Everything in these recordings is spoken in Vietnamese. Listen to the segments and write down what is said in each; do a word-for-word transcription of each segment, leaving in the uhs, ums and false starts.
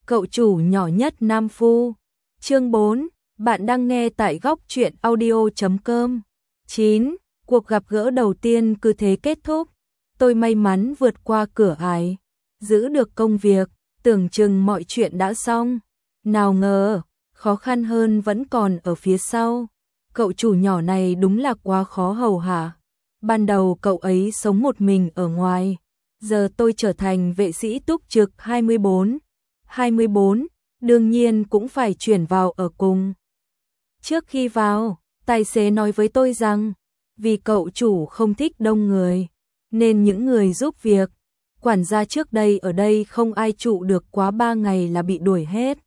Cậu chủ nhỏ nhất Nam Phu. Chương bốn, bạn đang nghe tại góc truyện audio chấm com. chín. Cuộc gặp gỡ đầu tiên cứ thế kết thúc. Tôi may mắn vượt qua cửa ải, giữ được công việc, tưởng chừng mọi chuyện đã xong. Nào ngờ, khó khăn hơn vẫn còn ở phía sau. Cậu chủ nhỏ này đúng là quá khó hầu hạ. Ban đầu cậu ấy sống một mình ở ngoài, giờ tôi trở thành vệ sĩ túc trực hai mươi bốn. hai mươi bốn, đương nhiên cũng phải chuyển vào ở cùng. Trước khi vào, tài xế nói với tôi rằng, vì cậu chủ không thích đông người, nên những người giúp việc, quản gia trước đây ở đây không ai trụ được quá ba ngày là bị đuổi hết.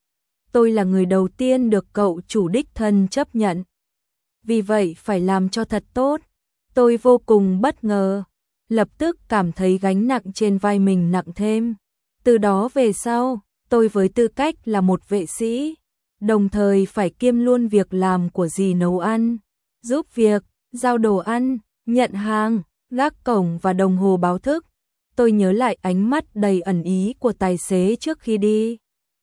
Tôi là người đầu tiên được cậu chủ đích thân chấp nhận. Vì vậy phải làm cho thật tốt. Tôi vô cùng bất ngờ, lập tức cảm thấy gánh nặng trên vai mình nặng thêm. Từ đó về sau, tôi với tư cách là một vệ sĩ, đồng thời phải kiêm luôn việc làm của dì nấu ăn, giúp việc, giao đồ ăn, nhận hàng, gác cổng và đồng hồ báo thức. Tôi nhớ lại ánh mắt đầy ẩn ý của tài xế trước khi đi.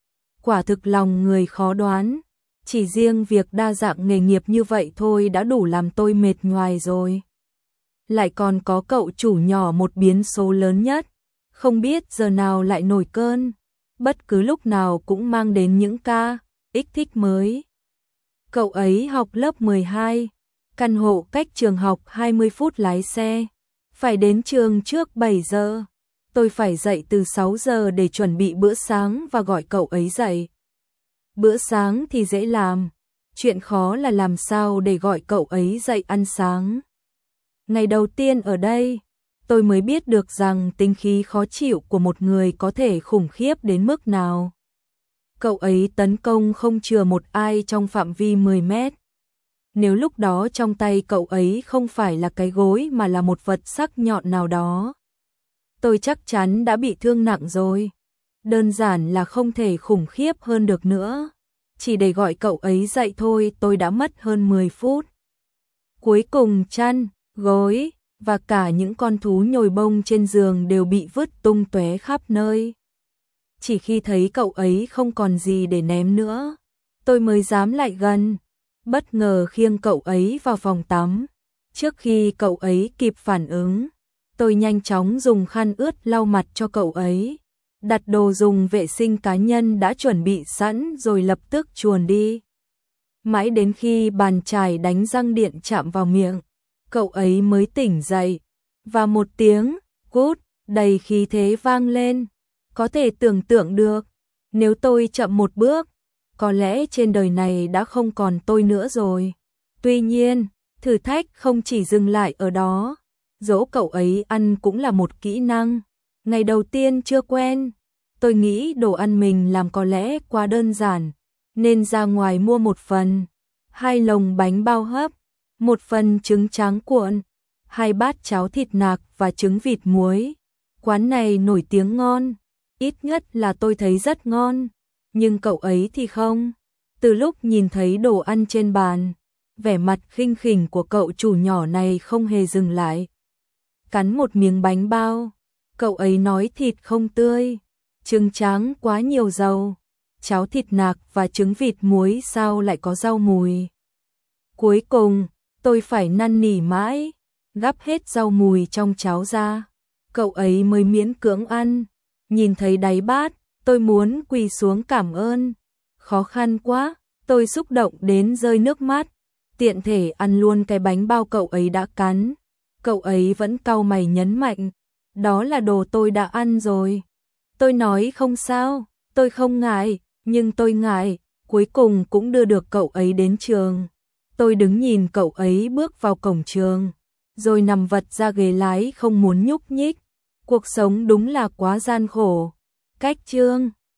Quả thực lòng người khó đoán, chỉ riêng việc đa dạng nghề nghiệp như vậy thôi đã đủ làm tôi mệt nhoài rồi. Lại còn có cậu chủ nhỏ một biến số lớn nhất, không biết giờ nào lại nổi cơn, bất cứ lúc nào cũng mang đến những ca ích thích mới. Cậu ấy học lớp mười hai, căn hộ cách trường học hai mươi phút lái xe, phải đến trường trước bảy giờ. Tôi phải dậy từ sáu giờ để chuẩn bị bữa sáng và gọi cậu ấy dậy. Bữa sáng thì dễ làm, chuyện khó là làm sao để gọi cậu ấy dậy ăn sáng. Ngày đầu tiên ở đây, tôi mới biết được rằng tính khí khó chịu của một người có thể khủng khiếp đến mức nào. Cậu ấy tấn công không chừa một ai trong phạm vi mười mét. Nếu lúc đó trong tay cậu ấy không phải là cái gối mà là một vật sắc nhọn nào đó, tôi chắc chắn đã bị thương nặng rồi. Đơn giản là không thể khủng khiếp hơn được nữa. Chỉ để gọi cậu ấy dậy thôi tôi đã mất hơn mười phút. Cuối cùng chăn, gối và cả những con thú nhồi bông trên giường đều bị vứt tung tóe khắp nơi. Chỉ khi thấy cậu ấy không còn gì để ném nữa, tôi mới dám lại gần, bất ngờ khiêng cậu ấy vào phòng tắm. Trước khi cậu ấy kịp phản ứng, tôi nhanh chóng dùng khăn ướt lau mặt cho cậu ấy, đặt đồ dùng vệ sinh cá nhân đã chuẩn bị sẵn rồi lập tức chuồn đi. Mãi đến khi bàn chải đánh răng điện chạm vào miệng, cậu ấy mới tỉnh dậy, và một tiếng cút đầy khí thế vang lên. Có thể tưởng tượng được, nếu tôi chậm một bước, có lẽ trên đời này đã không còn tôi nữa rồi. Tuy nhiên, thử thách không chỉ dừng lại ở đó. Dỗ cậu ấy ăn cũng là một kỹ năng. Ngày đầu tiên chưa quen, tôi nghĩ đồ ăn mình làm có lẽ quá đơn giản, nên ra ngoài mua một phần, hai lồng bánh bao hấp, một phần trứng tráng cuộn, hai bát cháo thịt nạc và trứng vịt muối. Quán này nổi tiếng ngon, ít nhất là tôi thấy rất ngon, nhưng cậu ấy thì không. Từ lúc nhìn thấy đồ ăn trên bàn, vẻ mặt khinh khỉnh của cậu chủ nhỏ này không hề dừng lại. Cắn một miếng bánh bao, cậu ấy nói thịt không tươi, trứng tráng quá nhiều dầu, cháo thịt nạc và trứng vịt muối sao lại có rau mùi. Cuối cùng, tôi phải năn nỉ mãi, gắp hết rau mùi trong cháo ra, cậu ấy mới miễn cưỡng ăn. Nhìn thấy đáy bát, tôi muốn quỳ xuống cảm ơn. Khó khăn quá, tôi xúc động đến rơi nước mắt, tiện thể ăn luôn cái bánh bao cậu ấy đã cắn. Cậu ấy vẫn cau mày nhấn mạnh, đó là đồ tôi đã ăn rồi. Tôi nói không sao, tôi không ngại, nhưng tôi ngại. Cuối cùng cũng đưa được cậu ấy đến trường. Tôi đứng nhìn cậu ấy bước vào cổng trường, rồi nằm vật ra ghế lái không muốn nhúc nhích. Cuộc sống đúng là quá gian khổ. Cách chương